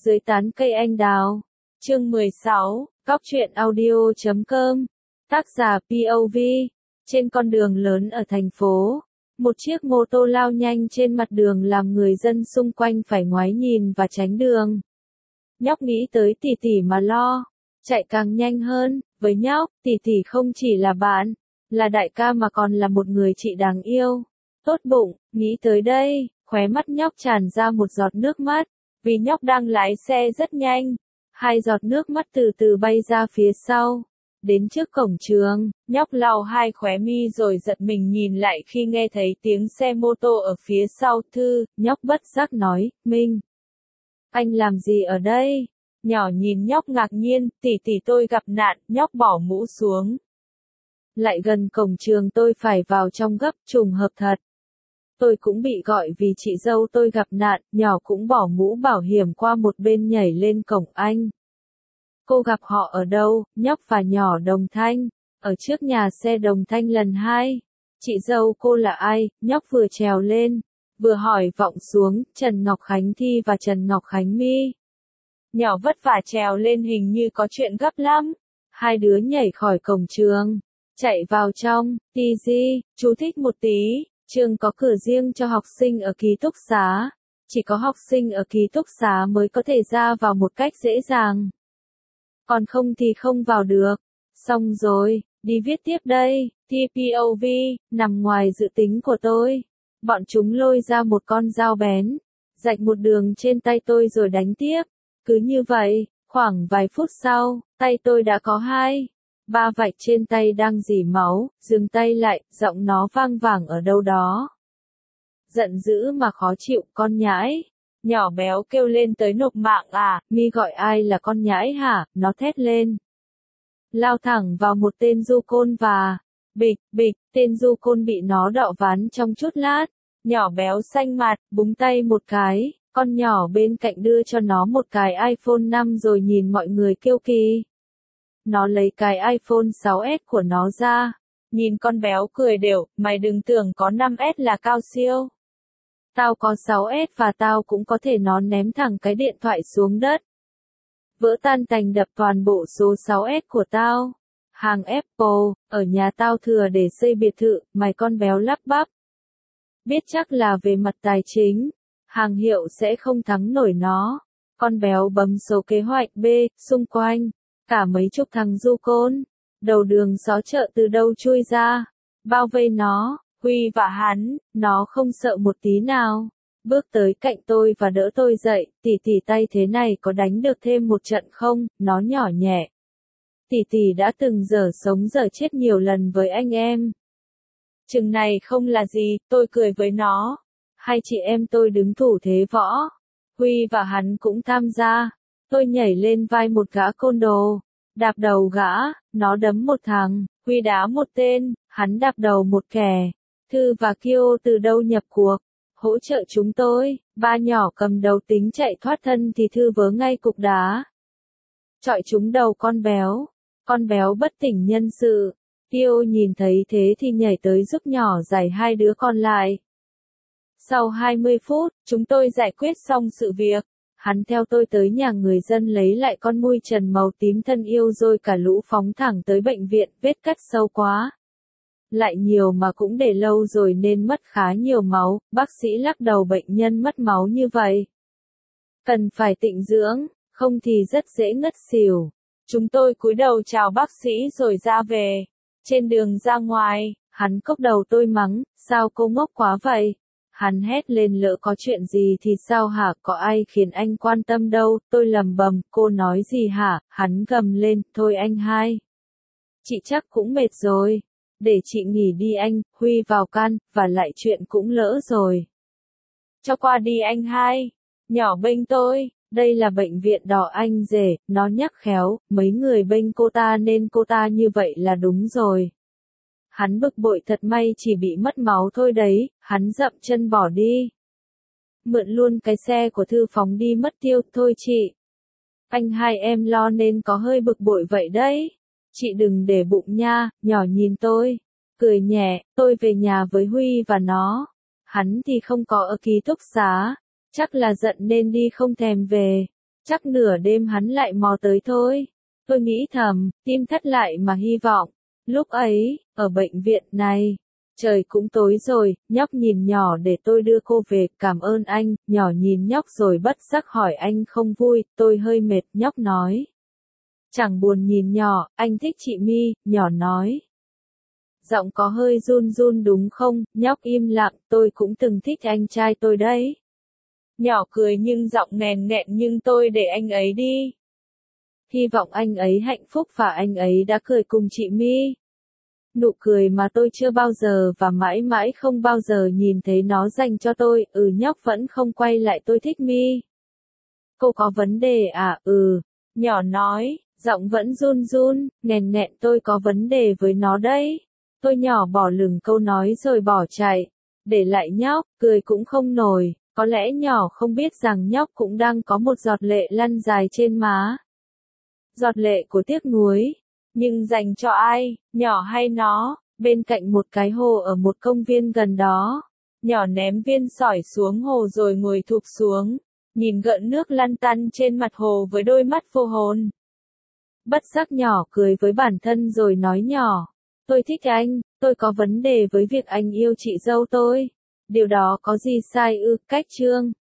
Dưới tán cây anh đào. Chương 16, Góc truyện audio.com. Tác giả POV. Trên con đường lớn ở thành phố, một chiếc mô tô lao nhanh trên mặt đường làm người dân xung quanh phải ngoái nhìn và tránh đường. Nhóc nghĩ tới tỷ tỷ mà lo, chạy càng nhanh hơn. Với nhóc, tỷ tỷ không chỉ là bạn, là đại ca mà còn là một người chị đáng yêu, tốt bụng. Nghĩ tới đây, khóe mắt nhóc tràn ra một giọt nước mắt, vì nhóc đang lái xe rất nhanh. Hai giọt nước mắt từ từ bay ra phía sau. Đến trước cổng trường, nhóc lau hai khóe mi rồi giật mình nhìn lại khi nghe thấy tiếng xe mô tô ở phía sau. Thư, nhóc bất giác nói, Minh, anh làm gì ở đây? Nhỏ nhìn nhóc ngạc nhiên, tỷ tỷ tôi gặp nạn. Nhóc bỏ mũ xuống. Lại gần cổng trường tôi phải vào trong gấp, trùng hợp thật. Tôi cũng bị gọi vì chị dâu tôi gặp nạn. Nhỏ cũng bỏ mũ bảo hiểm qua một bên nhảy lên cổng anh. Cô gặp họ ở đâu? Nhóc và nhỏ đồng thanh. Ở trước nhà xe đồng thanh lần 2. Chị dâu cô là ai? Nhóc vừa trèo lên, vừa hỏi vọng xuống. Trần Ngọc Khánh Thi và Trần Ngọc Khánh My. Nhỏ vất vả trèo lên, hình như có chuyện gấp lắm. Hai đứa nhảy khỏi cổng trường, chạy vào trong. TG, chú thích một tí. Trường có cửa riêng cho học sinh ở ký túc xá. Chỉ có học sinh ở ký túc xá mới có thể ra vào một cách dễ dàng. Còn không thì không vào được. Xong rồi, đi viết tiếp đây. TPOV, nằm ngoài dự tính của tôi. Bọn chúng lôi ra một con dao bén, rạch một đường trên tay tôi rồi đánh tiếp. Cứ như vậy, khoảng vài phút sau, tay tôi đã có 2-3 vạch trên tay đang rỉ máu. Dừng tay lại, giọng nó vang vẳng ở đâu đó. Giận dữ mà khó chịu, con nhãi. Nhỏ béo kêu lên, tới nộp mạng à? Mi gọi ai là con nhãi hả? Nó thét lên. Lao thẳng vào một tên du côn và bịch, bịch, tên du côn bị nó đọ ván trong chút lát. Nhỏ béo xanh mặt, búng tay một cái. Con nhỏ bên cạnh đưa cho nó một cái iPhone 5 rồi nhìn mọi người kêu kỳ. Nó lấy cái iPhone 6S của nó ra. Nhìn con béo cười đều, mày đừng tưởng có 5S là cao siêu. Tao có 6S và tao cũng có thể. Nó ném thẳng cái điện thoại xuống đất. Vỡ tan tành đập toàn bộ số 6S của tao. Hàng Apple, ở nhà tao thừa để xây biệt thự, mày con béo lắp bắp. Biết chắc là về mặt tài chính, hàng hiệu sẽ không thắng nổi nó. Con béo bấm số kế hoạch B, xung quanh, cả mấy chục thằng du côn, đầu đường xó chợ từ đâu chui ra, bao vây nó. Huy và hắn, nó không sợ một tí nào. Bước tới cạnh tôi và đỡ tôi dậy. Tỷ tỷ, tay thế này có đánh được thêm một trận không? Nó nhỏ nhẹ. Tỷ tỷ đã từng dở sống dở chết nhiều lần với anh em. Chừng này không là gì, tôi cười với nó. Hai chị em tôi đứng thủ thế võ. Huy và hắn cũng tham gia. Tôi nhảy lên vai một gã côn đồ, đạp đầu gã. Nó đấm một thằng, Huy đá một tên, hắn đạp đầu một kẻ. Thư và Kyo từ đâu nhập cuộc, hỗ trợ chúng tôi. Ba nhỏ cầm đầu tính chạy thoát thân thì Thư vớ ngay cục đá, chọi trúng đầu con béo. Con béo bất tỉnh nhân sự. Kyo nhìn thấy thế thì nhảy tới giúp nhỏ giải hai đứa còn lại. Sau 20 phút, chúng tôi giải quyết xong sự việc. Hắn theo tôi tới nhà người dân lấy lại con mui trần màu tím thân yêu rồi cả lũ phóng thẳng tới bệnh viện. Vết cắt sâu quá, lại nhiều mà cũng để lâu rồi nên mất khá nhiều máu. Bác sĩ lắc đầu, bệnh nhân mất máu như vậy cần phải tịnh dưỡng, không thì rất dễ ngất xỉu. Chúng tôi cúi đầu chào bác sĩ rồi ra về. Trên đường ra ngoài, hắn cốc đầu tôi mắng, sao cô ngốc quá vậy? Hắn hét lên, lỡ có chuyện gì thì sao hả? Có ai khiến anh quan tâm đâu. Tôi lầm bầm, cô nói gì hả? Hắn gầm lên, thôi anh hai, chị chắc cũng mệt rồi, để chị nghỉ đi anh. Huy vào can, và lại chuyện cũng lỡ rồi. Cho qua đi anh hai. Nhỏ bênh tôi, đây là bệnh viện đỏ anh rể. Nó nhắc khéo, mấy người bênh cô ta nên cô ta như vậy là đúng rồi. Hắn bực bội, thật may chỉ bị mất máu thôi đấy. Hắn dậm chân bỏ đi. Mượn luôn cái xe của Thư phóng đi mất tiêu. Thôi chị, anh hai em lo nên có hơi bực bội vậy đấy. Chị đừng để bụng nha. Nhỏ nhìn tôi, cười nhẹ. Tôi về nhà với Huy và nó. Hắn thì không có ở ký túc xá. Chắc là giận nên đi không thèm về. Chắc nửa đêm hắn lại mò tới thôi. Tôi nghĩ thầm, tim thắt lại mà hy vọng. Lúc ấy, ở bệnh viện này, trời cũng tối rồi, nhóc nhìn nhỏ để tôi đưa cô về, cảm ơn anh, nhỏ nhìn nhóc rồi bất giác hỏi anh không vui, tôi hơi mệt, nhóc nói. Chẳng buồn nhìn nhỏ, anh thích chị My, nhỏ nói. Giọng có hơi run run đúng không, nhóc im lặng, tôi cũng từng thích anh trai tôi đấy. Nhỏ cười nhưng giọng nghèn nghẹn nhưng tôi để anh ấy đi. Hy vọng anh ấy hạnh phúc và anh ấy đã cười cùng chị My. Nụ cười mà tôi chưa bao giờ và mãi mãi không bao giờ nhìn thấy nó dành cho tôi, nhóc vẫn không quay lại tôi thích My. Cô có vấn đề à, nhỏ nói, giọng vẫn run run, nghèn nghẹn tôi có vấn đề với nó đấy. Tôi nhỏ bỏ lửng câu nói rồi bỏ chạy, để lại nhóc, cười cũng không nổi, có lẽ nhỏ không biết rằng nhóc cũng đang có một giọt lệ lăn dài trên má. Giọt lệ của tiếc nuối. Nhưng dành cho ai, nhỏ hay nó, bên cạnh một cái hồ ở một công viên gần đó. Nhỏ ném viên sỏi xuống hồ rồi ngồi thụp xuống, nhìn gợn nước lăn tăn trên mặt hồ với đôi mắt vô hồn. Bất giác nhỏ cười với bản thân rồi nói nhỏ, tôi thích anh, tôi có vấn đề với việc anh yêu chị dâu tôi. Điều đó có gì sai ư, cách chương.